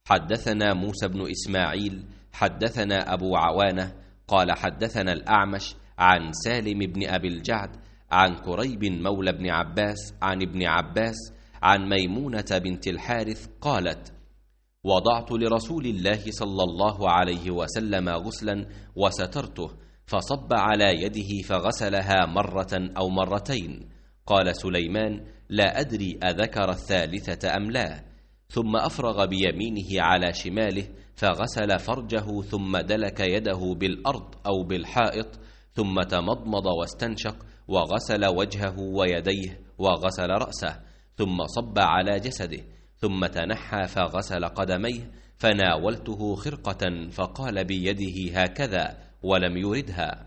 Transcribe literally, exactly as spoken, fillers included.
حدثنا موسى بن إسماعيل حدثنا أبو عوانة قال حدثنا الأعمش عن سالم بن أبي الجعد عن كريب مولى بن عباس عن ابن عباس عن ميمونة بنت الحارث قالت: وضعت لرسول الله صلى الله عليه وسلم غسلا وسترته، فصب على يده فغسلها مرة أو مرتين. قال سليمان: لا أدري أذكر الثالثة أم لا. ثم أفرغ بيمينه على شماله فغسل فرجه، ثم دلك يده بالأرض أو بالحائط، ثم تمضمض واستنشق، وغسل وجهه ويديه، وغسل رأسه، ثم صب على جسده، ثم تنحى فغسل قدميه. فناولته خرقة فقال بيده هكذا ولم يردها.